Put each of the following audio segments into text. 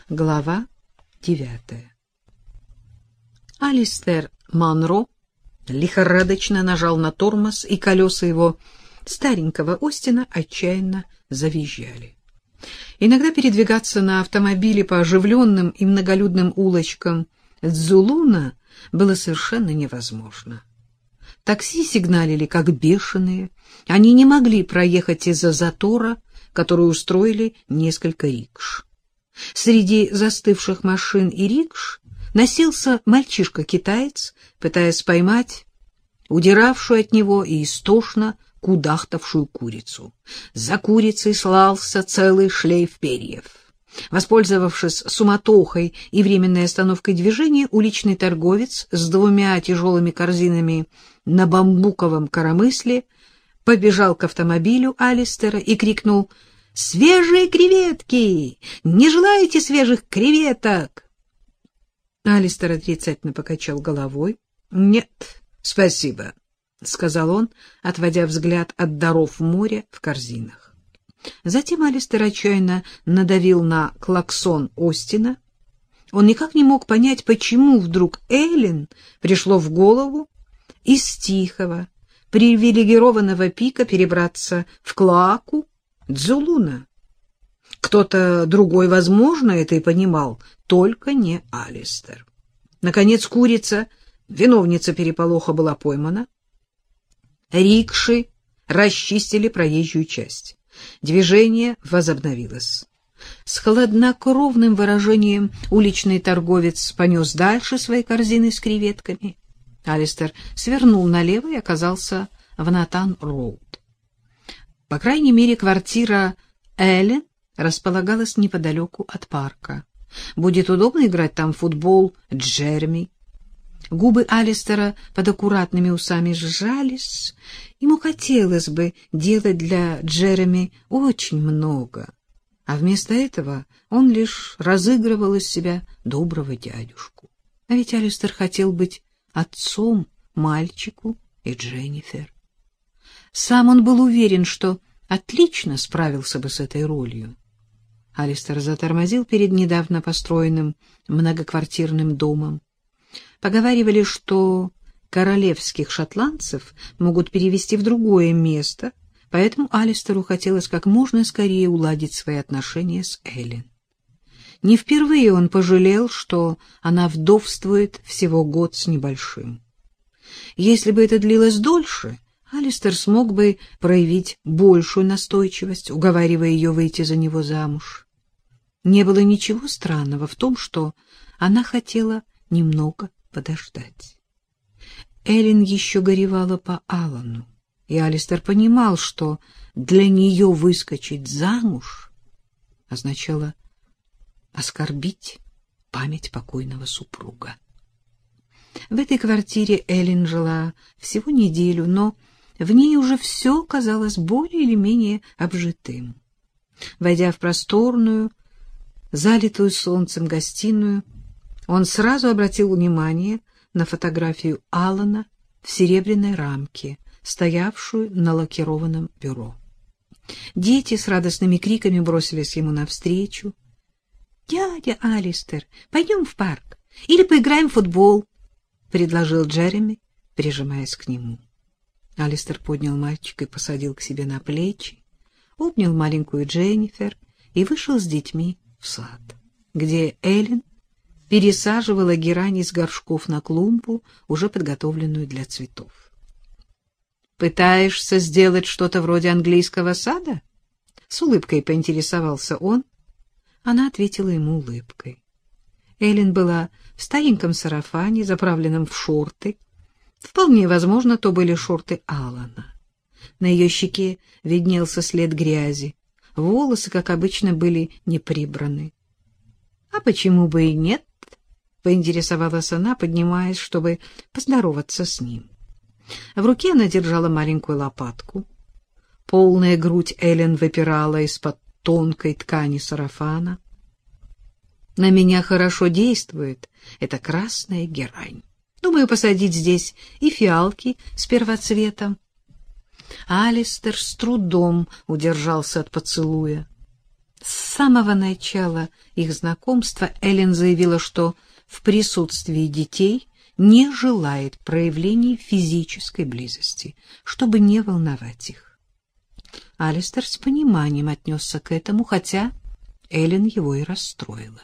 Глава 9. Алистер Монро лихорадочно нажал на тормоз, и колеса его старенького Остина отчаянно завизжали. Иногда передвигаться на автомобиле по оживленным и многолюдным улочкам Цзулуна было совершенно невозможно. Такси сигналили как бешеные, они не могли проехать из-за затора, который устроили несколько рикш. Среди застывших машин и рикш носился мальчишка-китаец, пытаясь поймать удиравшую от него и истошно кудахтавшую курицу. За курицей слался целый шлейф перьев. Воспользовавшись суматохой и временной остановкой движения, уличный торговец с 2 тяжелыми корзинами на бамбуковом коромысле побежал к автомобилю Алистера и крикнул: «Свежие креветки! Не желаете свежих креветок?» Алистер отрицательно покачал головой. «Нет, спасибо», — сказал он, отводя взгляд от даров моря в корзинах. Затем Алистер отчаянно надавил на клаксон Остина. Он никак не мог понять, почему вдруг Эллен пришло в голову из тихого, привилегированного пика перебраться в клоаку Цзулуна. Кто-то другой, возможно, это и понимал, только не Алистер. Наконец курица, виновница переполоха, была поймана. Рикши расчистили проезжую часть. Движение возобновилось. С хладнокровным выражением уличный торговец понес дальше свои корзины с креветками. Алистер свернул налево и оказался в Натан-Роуд. По крайней мере, квартира Эллен располагалась неподалеку от парка. Будет удобно играть там в футбол Джереми. Губы Алистера под аккуратными усами сжались. Ему хотелось бы делать для Джереми очень много, а вместо этого он лишь разыгрывал из себя доброго дядюшку. А ведь Алистер хотел быть отцом мальчику и Дженнифер. Сам он был уверен, что отлично справился бы с этой ролью. Алистер затормозил перед недавно построенным многоквартирным домом. Поговаривали, что королевских шотландцев могут перевести в другое место, поэтому Алистеру хотелось как можно скорее уладить свои отношения с Эллен. Не впервые он пожалел, что она вдовствует всего год с небольшим. Если бы это длилось дольше, Алистер смог бы проявить большую настойчивость, уговаривая ее выйти за него замуж. Не было ничего странного в том, что она хотела немного подождать. Эллен еще горевала по Алану, и Алистер понимал, что для нее выскочить замуж означало оскорбить память покойного супруга. В этой квартире Эллен жила всего неделю, но в ней уже все казалось более или менее обжитым. Войдя в просторную, залитую солнцем гостиную, он сразу обратил внимание на фотографию Алана в серебряной рамке, стоявшую на лакированном бюро. Дети с радостными криками бросились ему навстречу. — Дядя Алистер, пойдем в парк или поиграем в футбол, — предложил Джереми, прижимаясь к нему. Алистер поднял мальчика и посадил к себе на плечи, обнял маленькую Дженнифер и вышел с детьми в сад, где Эллен пересаживала герань из горшков на клумбу, уже подготовленную для цветов. — Пытаешься сделать что-то вроде английского сада? — с улыбкой поинтересовался он. Она ответила ему улыбкой. Эллен была в стареньком сарафане, заправленном в шорты. Вполне возможно, то были шорты Алана. На ее щеке виднелся след грязи. Волосы, как обычно, были не прибраны. — А почему бы и нет? — поинтересовалась она, поднимаясь, чтобы поздороваться с ним. В руке она держала маленькую лопатку. Полная грудь Эллен выпирала из-под тонкой ткани сарафана. — На меня хорошо действует эта красная герань. Думаю, посадить здесь и фиалки с первоцветом. Алистер с трудом удержался от поцелуя. С самого начала их знакомства Эллен заявила, что в присутствии детей не желает проявлений физической близости, чтобы не волновать их. Алистер с пониманием отнесся к этому, хотя Эллен его и расстроила.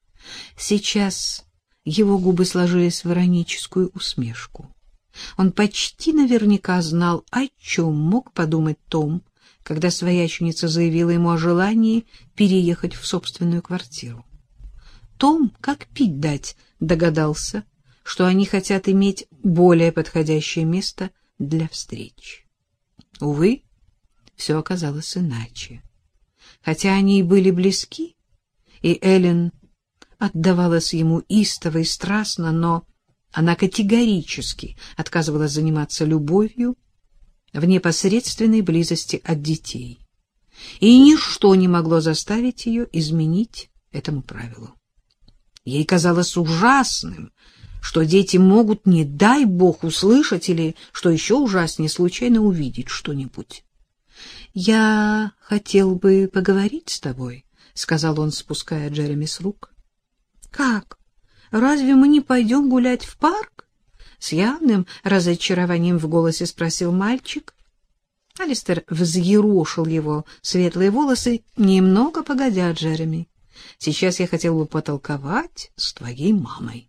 Сейчас его губы сложились в ироническую усмешку. Он почти наверняка знал, о чем мог подумать Том, когда свояченица заявила ему о желании переехать в собственную квартиру. Том, как пить дать, догадался, что они хотят иметь более подходящее место для встреч. Увы, все оказалось иначе. Хотя они и были близки, и Эллен отдавалась ему истово и страстно, но она категорически отказывалась заниматься любовью в непосредственной близости от детей, и ничто не могло заставить ее изменить этому правилу. Ей казалось ужасным, что дети могут, не дай бог, услышать или, что еще ужаснее, случайно увидеть что-нибудь. — Я хотел бы поговорить с тобой, — сказал он, спуская Джереми с рук. — Как? Разве мы не пойдем гулять в парк? — с явным разочарованием в голосе спросил мальчик. Алистер взъерошил его светлые волосы. — Немного погодя, Джереми. Сейчас я хотел бы потолковать с твоей мамой.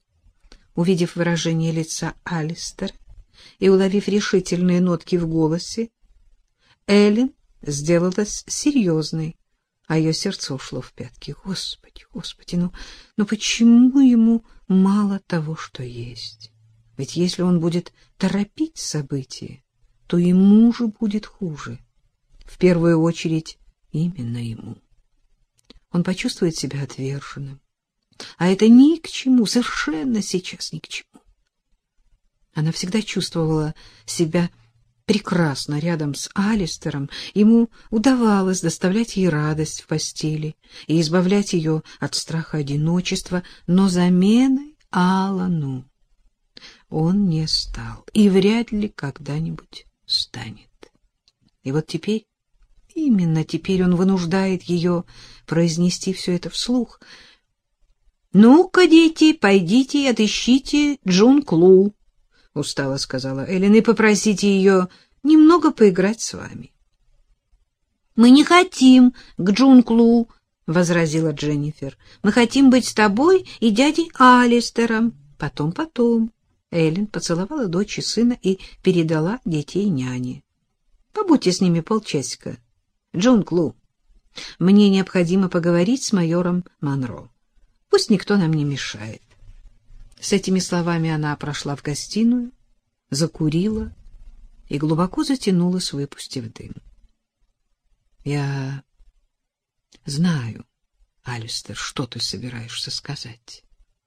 Увидев выражение лица Алистера и уловив решительные нотки в голосе, Эллен сделалась серьезной, а ее сердце ушло в пятки. Господи, Господи, ну почему ему мало того, что есть? Ведь если он будет торопить события, то ему же будет хуже. В первую очередь именно ему. Он почувствует себя отверженным. А это ни к чему, совершенно сейчас ни к чему. Она всегда чувствовала себя прекрасно рядом с Алистером. Ему удавалось доставлять ей радость в постели и избавлять ее от страха одиночества, но заменой Алану он не стал и вряд ли когда-нибудь станет. И вот теперь, именно теперь он вынуждает ее произнести все это вслух. — Ну-ка, дети, пойдите и отыщите Джун Клу, — устало сказала Эллен, — и попросите ее немного поиграть с вами. — Мы не хотим к Джун Клу, — возразила Дженнифер. — Мы хотим быть с тобой и дядей Алистером. Потом. Эллен поцеловала дочь и сына и передала детей няне. — Побудьте с ними полчасика. Джун Клу, мне необходимо поговорить с майором Монро. Пусть никто нам не мешает. С этими словами она прошла в гостиную, закурила и глубоко затянулась, выпустив дым. — Я знаю, Алистер, что ты собираешься сказать.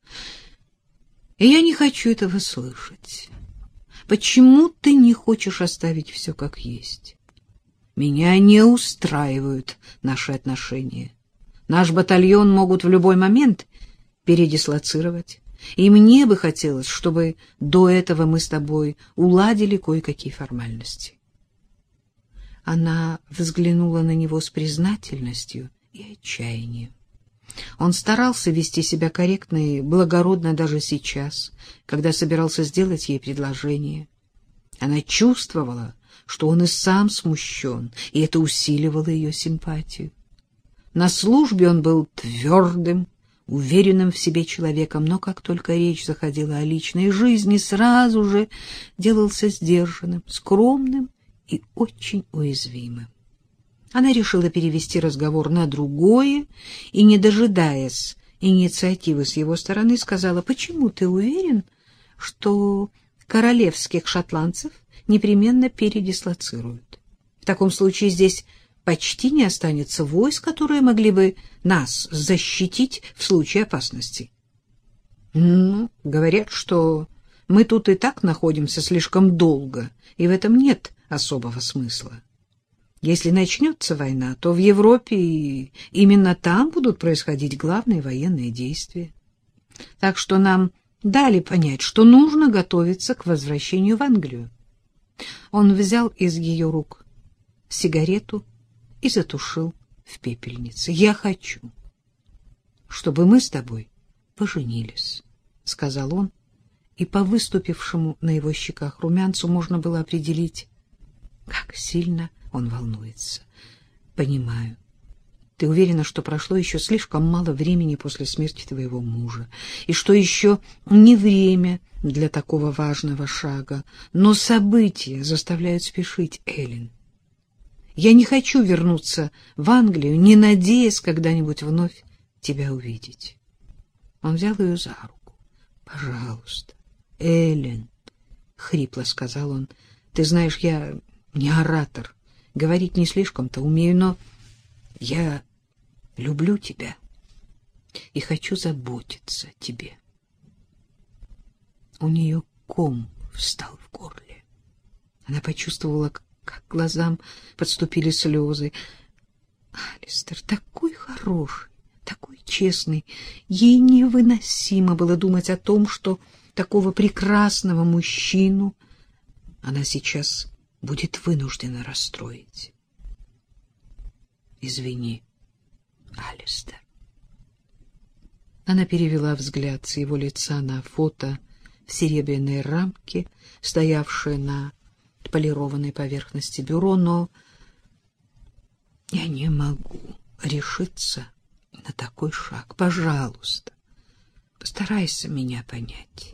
И я не хочу этого слышать. Почему ты не хочешь оставить все как есть? Меня не устраивают наши отношения. Наш батальон могут в любой момент передислоцировать, и мне бы хотелось, чтобы до этого мы с тобой уладили кое-какие формальности. Она взглянула на него с признательностью и отчаянием. Он старался вести себя корректно и благородно даже сейчас, когда собирался сделать ей предложение. Она чувствовала, что он и сам смущен, и это усиливало ее симпатию. На службе он был твердым, уверенным в себе человеком, но как только речь заходила о личной жизни, сразу же делался сдержанным, скромным и очень уязвимым. Она решила перевести разговор на другое и, не дожидаясь инициативы с его стороны, сказала: «Почему ты уверен, что королевских шотландцев непременно передислоцируют? В таком случае здесь почти не останется войск, которые могли бы нас защитить в случае опасности». Говорят, что мы тут и так находимся слишком долго, и в этом нет особого смысла. Если начнется война, то в Европе и именно там будут происходить главные военные действия. Так что нам дали понять, что нужно готовиться к возвращению в Англию. Он взял из ее рук сигарету и затушил в пепельнице. Я хочу, чтобы мы с тобой поженились, — сказал он, и по выступившему на его щеках румянцу можно было определить, как сильно он волнуется. Понимаю. Ты уверена, что прошло еще слишком мало времени после смерти твоего мужа, и что еще не время для такого важного шага, но события заставляют спешить, Эллен. Я не хочу вернуться в Англию, не надеясь когда-нибудь вновь тебя увидеть. Он взял ее за руку. — Пожалуйста, Эллен, — хрипло сказал он, — ты знаешь, я не оратор, говорить не слишком-то умею, но я люблю тебя и хочу заботиться о тебе. У нее ком встал в горле. Она почувствовала, как к глазам подступили слезы. Алистер такой хороший, такой честный. Ей невыносимо было думать о том, что такого прекрасного мужчину она сейчас будет вынуждена расстроить. Извини, Алистер. Она перевела взгляд с его лица на фото в серебряной рамке, стоявшее на полированной поверхности бюро, но я не могу решиться на такой шаг. Пожалуйста, постарайся меня понять.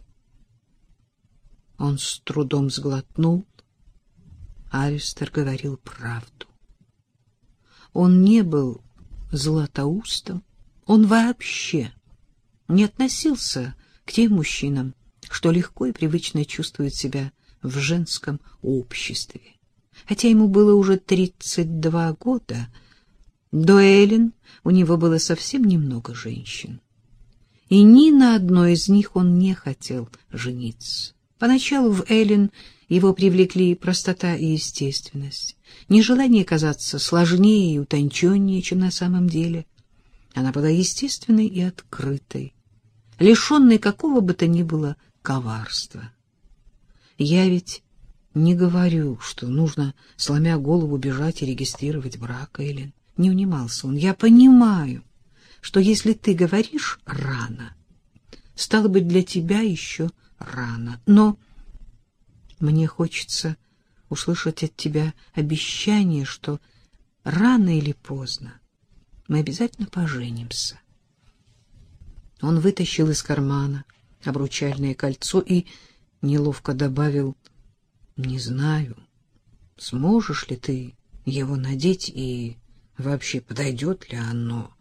Он с трудом сглотнул. Алистер говорил правду. Он не был златоустом, он вообще не относился к тем мужчинам, что легко и привычно чувствуют себя в женском обществе. Хотя ему было уже 32 года, до Эллен у него было совсем немного женщин. И ни на одной из них он не хотел жениться. Поначалу в Эллен его привлекли простота и естественность, нежелание казаться сложнее и утонченнее, чем на самом деле. Она была естественной и открытой, лишенной какого бы то ни было коварства. Я ведь не говорю, что нужно, сломя голову, бежать и регистрировать брак, Эллен. Не унимался он. Я понимаю, что если ты говоришь рано, стало быть, для тебя еще рано. Но мне хочется услышать от тебя обещание, что рано или поздно мы обязательно поженимся. Он вытащил из кармана обручальное кольцо и неловко добавил: не знаю, сможешь ли ты его надеть и вообще подойдет ли оно.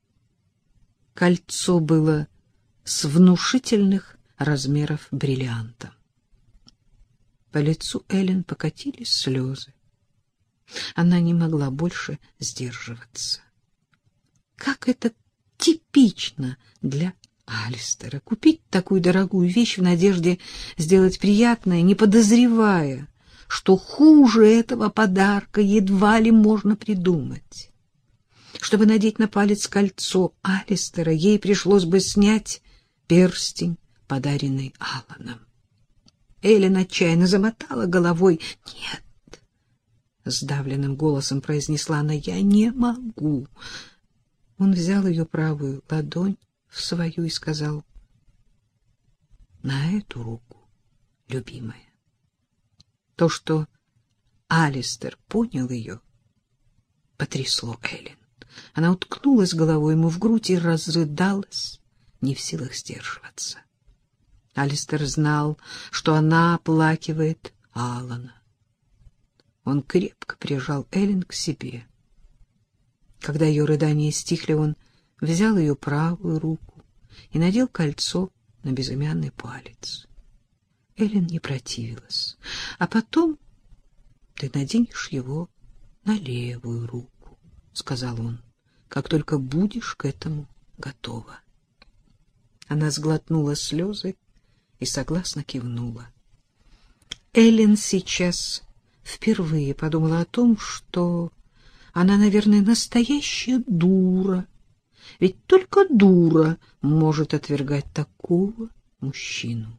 Кольцо было с внушительных размеров бриллиантом. По лицу Эллен покатились слезы. Она не могла больше сдерживаться. Как это типично для Алистера — купить такую дорогую вещь в надежде сделать приятное, не подозревая, что хуже этого подарка едва ли можно придумать. Чтобы надеть на палец кольцо Алистера, ей пришлось бы снять перстень, подаренный Алланом. Эллен отчаянно замотала головой. — Нет, — сдавленным голосом произнесла она, — я не могу. Он взял ее правую ладонь в свою и сказал: — на эту руку, любимая. То, что Алистер понял ее, потрясло Эллен. Она уткнулась головой ему в грудь и разрыдалась, не в силах сдерживаться. Алистер знал, что она оплакивает Алана. Он крепко прижал Эллен к себе. Когда ее рыдания стихли, он взял ее правую руку и надел кольцо на безымянный палец. Эллен не противилась. — А потом ты наденешь его на левую руку, — сказал он, — как только будешь к этому готова. Она сглотнула слезы и согласно кивнула. Эллен сейчас впервые подумала о том, что она, наверное, настоящая дура, ведь только дура может отвергать такого мужчину.